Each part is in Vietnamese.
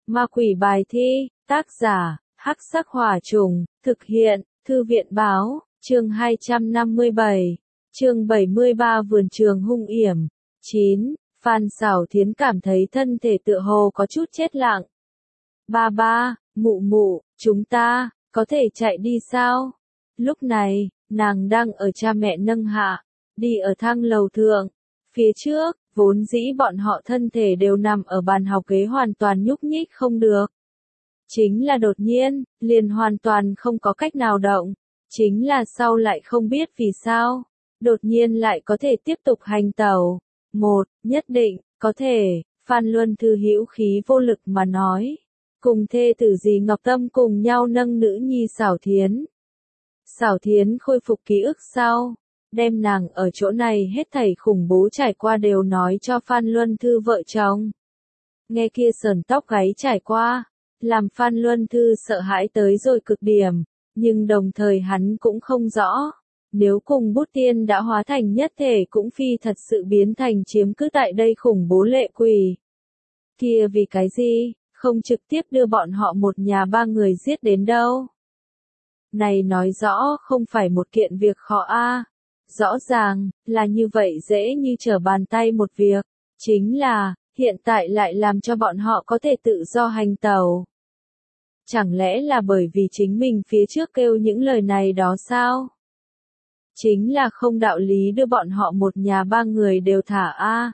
Ma quỷ bài thi, tác giả, Hắc Sắc Hỏa Trùng, thực hiện, Thư viện báo, chương 257, chương 73 vườn trường hung yểm. 9. Phan Xảo Thiến cảm thấy thân thể tựa hồ có chút chết lặng. Ba ba, mụ mụ, chúng ta, có thể chạy đi sao? Lúc này, nàng đang ở cha mẹ nâng hạ, đi ở thang lầu thượng. Phía trước, vốn dĩ bọn họ thân thể đều nằm ở bàn học ghế hoàn toàn nhúc nhích không được. Chính là đột nhiên, liền hoàn toàn không có cách nào động. Chính là sau lại không biết vì sao, đột nhiên lại có thể tiếp tục hành tẩu. Nhất định, có thể, Phan Luân Thư hữu khí vô lực mà nói. Cùng thê tử dì Ngọc Tâm cùng nhau nâng nữ nhi Xảo Thiến. Xảo Thiến khôi phục ký ức sau, đem nàng ở chỗ này hết thảy khủng bố trải qua đều nói cho Phan Luân Thư vợ chồng. Nghe kia sờn tóc gáy trải qua, làm Phan Luân Thư sợ hãi tới rồi cực điểm, nhưng đồng thời hắn cũng không rõ, nếu cùng bút tiên đã hóa thành nhất thể cũng phi thật sự biến thành chiếm cứ tại đây khủng bố lệ quỷ. Kia vì cái gì, không trực tiếp đưa bọn họ một nhà ba người giết đến đâu. Này nói rõ không phải một kiện việc khó a. Rõ ràng, là như vậy dễ như trở bàn tay một việc, chính là, hiện tại lại làm cho bọn họ có thể tự do hành tẩu. Chẳng lẽ là bởi vì chính mình phía trước kêu những lời này đó sao? Chính là không đạo lý đưa bọn họ một nhà ba người đều thả a.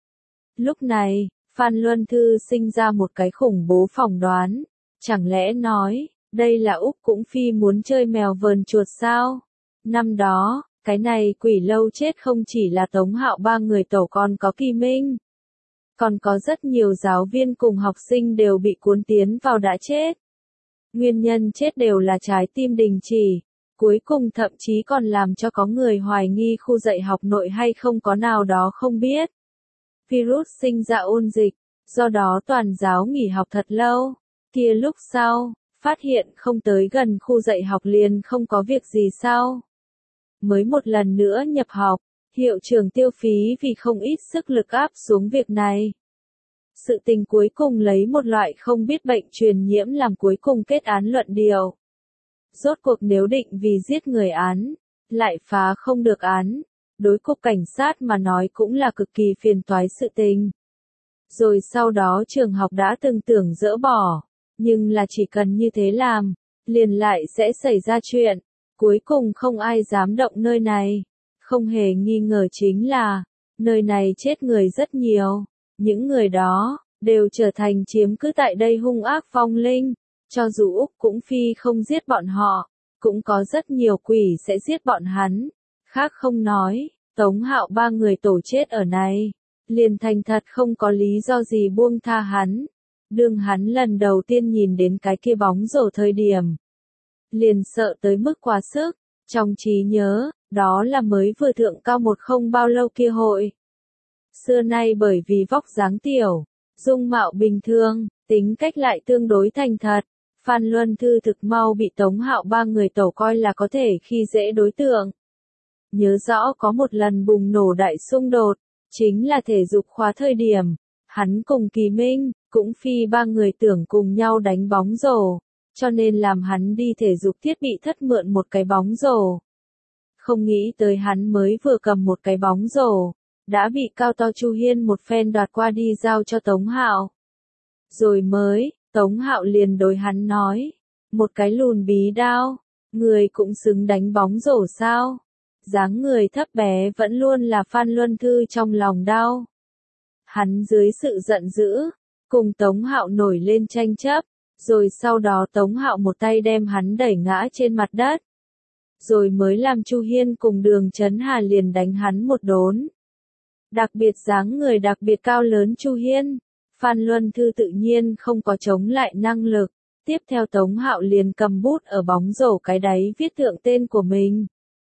Lúc này, Phan Luân Thư sinh ra một cái khủng bố phỏng đoán, chẳng lẽ nói, đây là Úc Cũng Phi muốn chơi mèo vờn chuột sao? Năm đó, cái này quỷ lâu chết không chỉ là Tống Hạo ba người tổ còn có Kỳ Minh. Còn có rất nhiều giáo viên cùng học sinh đều bị cuốn tiến vào đã chết. Nguyên nhân chết đều là trái tim đình chỉ. Cuối cùng thậm chí còn làm cho có người hoài nghi khu dạy học nội hay không có nào đó không biết. Virus sinh ra ôn dịch, do đó toàn giáo nghỉ học thật lâu. Kia lúc sau, phát hiện không tới gần khu dạy học liền không có việc gì sao. Mới một lần nữa nhập học, hiệu trưởng tiêu phí vì không ít sức lực áp xuống việc này. Sự tình cuối cùng lấy một loại không biết bệnh truyền nhiễm làm cuối cùng kết án luận điều. Rốt cuộc nếu định vì giết người án, lại phá không được án, đối cục cảnh sát mà nói cũng là cực kỳ phiền toái sự tình. Rồi sau đó trường học đã từng tưởng dỡ bỏ, nhưng là chỉ cần như thế làm, liền lại sẽ xảy ra chuyện. Cuối cùng không ai dám động nơi này. Không hề nghi ngờ chính là, nơi này chết người rất nhiều. Những người đó, đều trở thành chiếm cứ tại đây hung ác vong linh. Cho dù Úc Cũng Phi không giết bọn họ, cũng có rất nhiều quỷ sẽ giết bọn hắn. Khác không nói, Tống Hạo ba người tổ chết ở này. Liền thành thật không có lý do gì buông tha hắn. Đương hắn lần đầu tiên nhìn đến cái kia bóng rổ thời điểm. Liền sợ tới mức quá sức, trong trí nhớ, đó là mới vừa thượng cao một không bao lâu kia hội. Xưa nay bởi vì vóc dáng tiểu, dung mạo bình thường, tính cách lại tương đối thành thật, Phan Luân Thư thực mau bị Tống Hạo ba người tổ coi là có thể khi dễ đối tượng. Nhớ rõ có một lần bùng nổ đại xung đột, chính là thể dục khóa thời điểm, hắn cùng Kỳ Minh, Cũng Phi ba người tưởng cùng nhau đánh bóng rổ. Cho nên làm hắn đi thể dục thiết bị thất mượn một cái bóng rổ. Không nghĩ tới hắn mới vừa cầm một cái bóng rổ, đã bị cao to Chu Hiên một phen đoạt qua đi giao cho Tống Hạo. Rồi Tống Hạo liền đối hắn nói, một cái lùn bí đao, người cũng xứng đánh bóng rổ sao? Dáng người thấp bé vẫn luôn là Phan Luân Thư trong lòng đau. Hắn dưới sự giận dữ, cùng Tống Hạo nổi lên tranh chấp. Rồi sau đó Tống Hạo một tay đem hắn đẩy ngã trên mặt đất. Rồi mới làm Chu Hiên cùng Đường Chấn Hà liền đánh hắn một đốn. Đặc biệt dáng người đặc biệt cao lớn Chu Hiên, Phan Luân Thư tự nhiên không có chống lại năng lực. Tiếp theo Tống Hạo liền cầm bút ở bóng rổ cái đáy viết thượng tên của mình.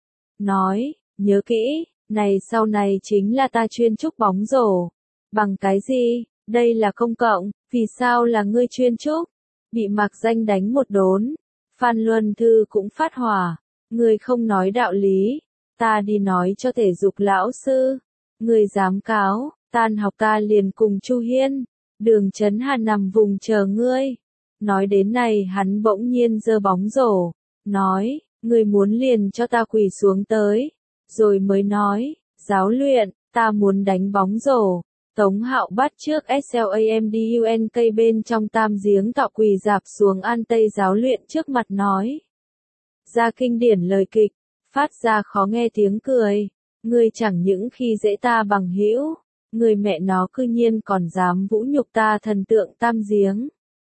Nói, nhớ kỹ, này sau này chính là ta chuyên trúc bóng rổ. Bằng cái gì, đây là công cộng, vì sao là ngươi chuyên trúc? Bị Mạc Danh đánh một đốn, Phan Luân Thư cũng phát hỏa, người không nói đạo lý, ta đi nói cho thể dục lão sư, người dám cáo, tan học ta liền cùng Chu Hiên, Đường Chấn Hà nằm vùng chờ ngươi. Nói đến này hắn bỗng nhiên giơ bóng rổ, nói, ngươi muốn liền cho ta quỳ xuống tới. Rồi mới nói, giáo luyện, ta muốn đánh bóng rổ. Tống Hạo bắt trước SLAMDUNK bên trong tam giếng thọ quỳ dạp xuống an tây giáo luyện trước mặt nói. Ra kinh điển lời kịch, phát ra khó nghe tiếng cười. Ngươi chẳng những khi dễ ta bằng hữu, người mẹ nó cư nhiên còn dám vũ nhục ta thần tượng tam giếng.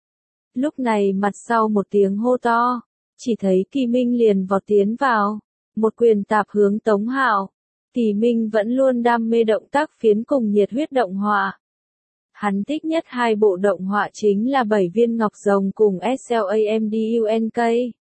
Lúc này mặt sau một tiếng hô to, chỉ thấy Kỳ Minh liền vọt tiến vào, một quyền tạp hướng Tống Hạo. Kỳ Minh vẫn luôn đam mê động tác phiến cùng nhiệt huyết động họa. Hắn thích nhất hai bộ động họa chính là 7 viên ngọc rồng cùng SLAMDUNK.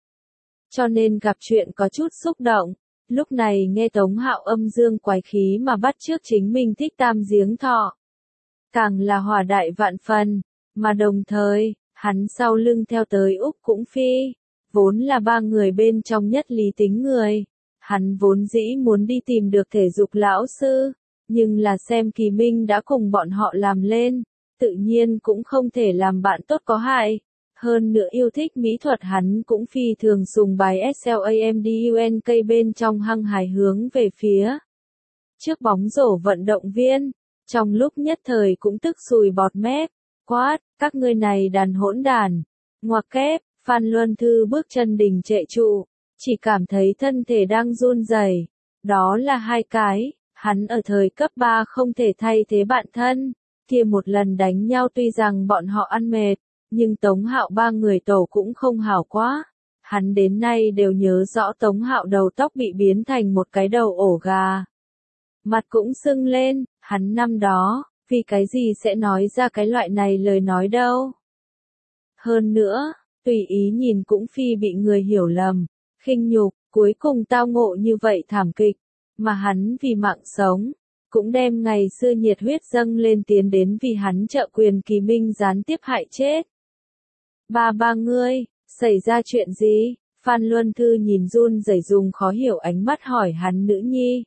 Cho nên gặp chuyện có chút xúc động, lúc này nghe Tống Hạo âm dương quái khí mà bắt chước chính mình thích tam giếng thọ. Càng là hòa đại vạn phần, mà đồng thời, hắn sau lưng theo tới Úc Cũng Phi, vốn là ba người bên trong nhất lý tính người. Hắn vốn dĩ muốn đi tìm được thể dục lão sư, nhưng là xem Kỳ Minh đã cùng bọn họ làm lên, tự nhiên cũng không thể làm bạn tốt có hại. Hơn nữa yêu thích mỹ thuật hắn cũng phi thường sùng bái SLAMDUNK bên trong hăng hài hướng về phía trước bóng rổ vận động viên, trong lúc nhất thời cũng tức sùi bọt mép, quát, các ngươi này đàn hỗn đàn, ngoặc kép, Phan Luân Thư bước chân đình trệ trụ, chỉ cảm thấy thân thể đang run rẩy. Đó là hai cái, hắn ở thời cấp 3 không thể thay thế bạn thân, kia một lần đánh nhau tuy rằng bọn họ ăn mệt, nhưng Tống Hạo ba người tổ cũng không hảo quá. Hắn đến nay đều nhớ rõ Tống Hạo đầu tóc bị biến thành một cái đầu ổ gà. Mặt cũng sưng lên, hắn năm đó, vì cái gì sẽ nói ra cái loại này lời nói đâu. Hơn nữa, tùy ý nhìn cũng phi bị người hiểu lầm, khinh nhục, cuối cùng tao ngộ như vậy thảm kịch, mà hắn vì mạng sống, cũng đem ngày xưa nhiệt huyết dâng lên tiến đến vì hắn trợ quyền Kỳ Minh gián tiếp hại chết. Ba ngươi, xảy ra chuyện gì? Phan Luân Thư nhìn run rẩy dùng khó hiểu ánh mắt hỏi hắn nữ nhi.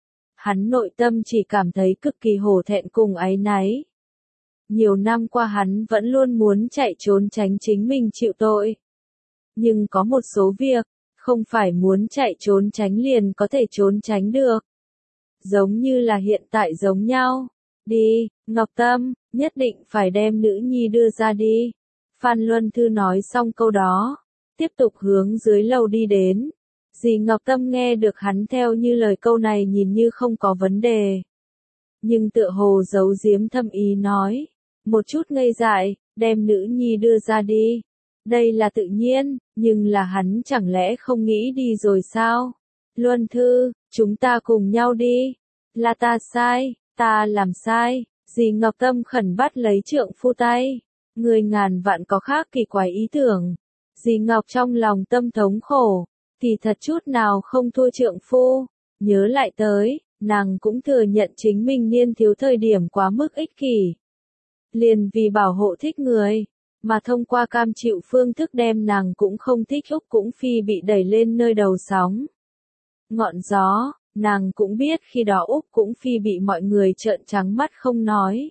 Hắn nội tâm chỉ cảm thấy cực kỳ hổ thẹn cùng áy náy. Nhiều năm qua hắn vẫn luôn muốn chạy trốn tránh chính mình chịu tội. Nhưng có một số việc, không phải muốn chạy trốn tránh liền có thể trốn tránh được. Giống như là hiện tại giống nhau. Đi, Ngọc Tâm, nhất định phải đem nữ nhi đưa ra đi. Phan Luân Thư nói xong câu đó, tiếp tục hướng dưới lầu đi đến. Dì Ngọc Tâm nghe được hắn theo như lời câu này nhìn như không có vấn đề. Nhưng tựa hồ giấu giếm thâm ý nói, một chút ngây dại, đem nữ nhi đưa ra đi. Đây là tự nhiên, nhưng là hắn chẳng lẽ không nghĩ đi rồi sao? Luân Thư, chúng ta cùng nhau đi. Là ta sai, ta làm sai. Dì Ngọc Tâm khẩn bắt lấy trượng phu tay. Người ngàn vạn có khác kỳ quái ý tưởng. Dì Ngọc trong lòng tâm thống khổ, thì thật chút nào không thua trượng phu. Nhớ lại tới, nàng cũng thừa nhận chính mình niên thiếu thời điểm quá mức ích kỷ. Liền vì bảo hộ thích người, mà thông qua cam chịu phương thức đem nàng cũng không thích Úc Cũng Phi bị đẩy lên nơi đầu sóng. Ngọn gió, nàng cũng biết khi đó Úc Cũng Phi bị mọi người trợn trắng mắt không nói.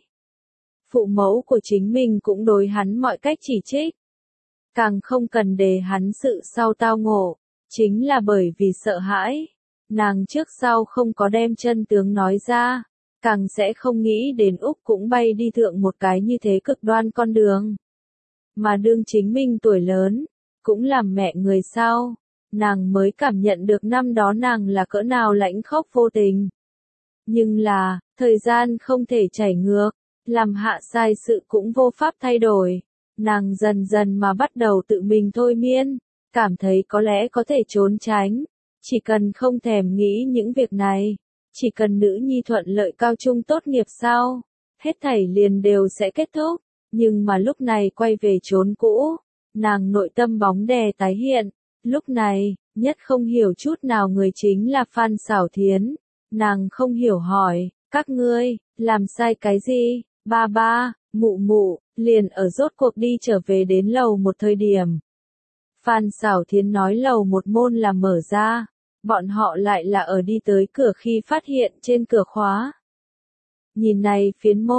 Phụ mẫu của chính mình cũng đối hắn mọi cách chỉ trích. Càng không cần để hắn sự sau tao ngộ, chính là bởi vì sợ hãi. Nàng trước sau không có đem chân tướng nói ra, càng sẽ không nghĩ đến Úc cũng bay đi thượng một cái như thế cực đoan con đường. Mà đương chính mình tuổi lớn, cũng làm mẹ người sau, nàng mới cảm nhận được năm đó nàng là cỡ nào lãnh khốc vô tình. Nhưng là, thời gian không thể chảy ngược, làm hạ sai sự cũng vô pháp thay đổi. Nàng dần dần mà bắt đầu tự mình thôi miên, cảm thấy có lẽ có thể trốn tránh. Chỉ cần không thèm nghĩ những việc này, chỉ cần nữ nhi thuận lợi cao trung tốt nghiệp sau, hết thảy liền đều sẽ kết thúc. Nhưng mà lúc này quay về chốn cũ, nàng nội tâm bóng đè tái hiện. Lúc này, nhất không hiểu chút nào người chính là Phan Xảo Thiến. Nàng không hiểu hỏi, các ngươi, làm sai cái gì? Ba, mụ mụ, liền ở rốt cuộc đi trở về đến lầu một thời điểm. Phan Xảo Thiến nói lầu một môn là mở ra, bọn họ lại là ở đi tới cửa khi phát hiện trên cửa khóa. Nhìn này phiến môn,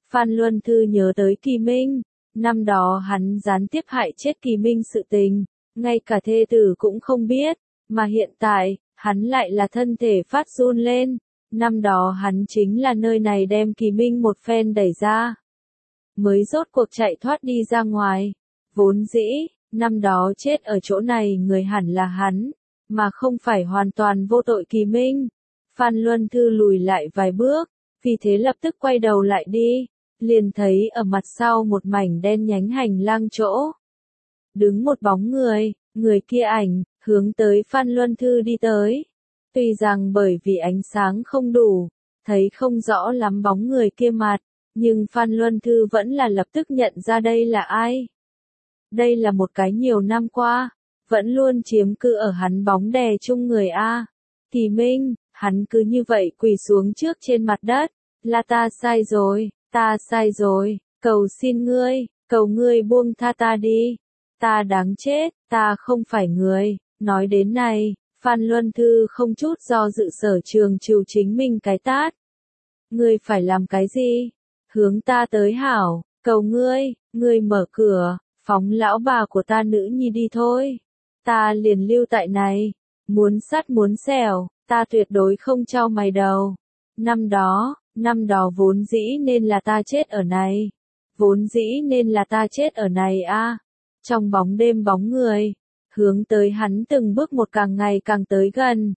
Phan Luân Thư nhớ tới Kỳ Minh, năm đó hắn gián tiếp hại chết Kỳ Minh sự tình, ngay cả thê tử cũng không biết, mà hiện tại, hắn lại là thân thể phát run lên, năm đó hắn chính là nơi này đem Kỳ Minh một phen đẩy ra, mới rốt cuộc chạy thoát đi ra ngoài, vốn dĩ, năm đó chết ở chỗ này người hẳn là hắn, mà không phải hoàn toàn vô tội Kỳ Minh. Phan Luân Thư lùi lại vài bước, vì thế lập tức quay đầu lại đi, liền thấy ở mặt sau một mảnh đen nhánh hành lang chỗ. Đứng một bóng người kia ảnh, hướng tới Phan Luân Thư đi tới. Tuy rằng bởi vì ánh sáng không đủ, thấy không rõ lắm bóng người kia mặt, nhưng Phan Luân Thư vẫn là lập tức nhận ra đây là ai. Đây là một cái nhiều năm qua, vẫn luôn chiếm cư ở hắn bóng đè chung người A. Kỳ Minh, hắn cứ như vậy quỳ xuống trước trên mặt đất, là ta sai rồi, cầu xin ngươi, cầu ngươi buông tha ta đi, ta đáng chết, ta không phải người. Nói đến này, Phan Luân Thư không chút do dự sở trường trừ chính mình cái tát. Ngươi phải làm cái gì? Hướng ta tới hảo, cầu ngươi mở cửa, phóng lão bà của ta nữ nhi đi thôi. Ta liền lưu tại này, muốn sắt muốn xẻo, ta tuyệt đối không trao mày đầu. Năm đó vốn dĩ nên là ta chết ở này. Vốn dĩ nên là ta chết ở này a. Trong bóng đêm bóng người, hướng tới hắn từng bước một càng ngày càng tới gần.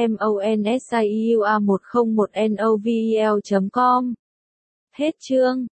MONSIUA101NOVEL.com. Hết chương.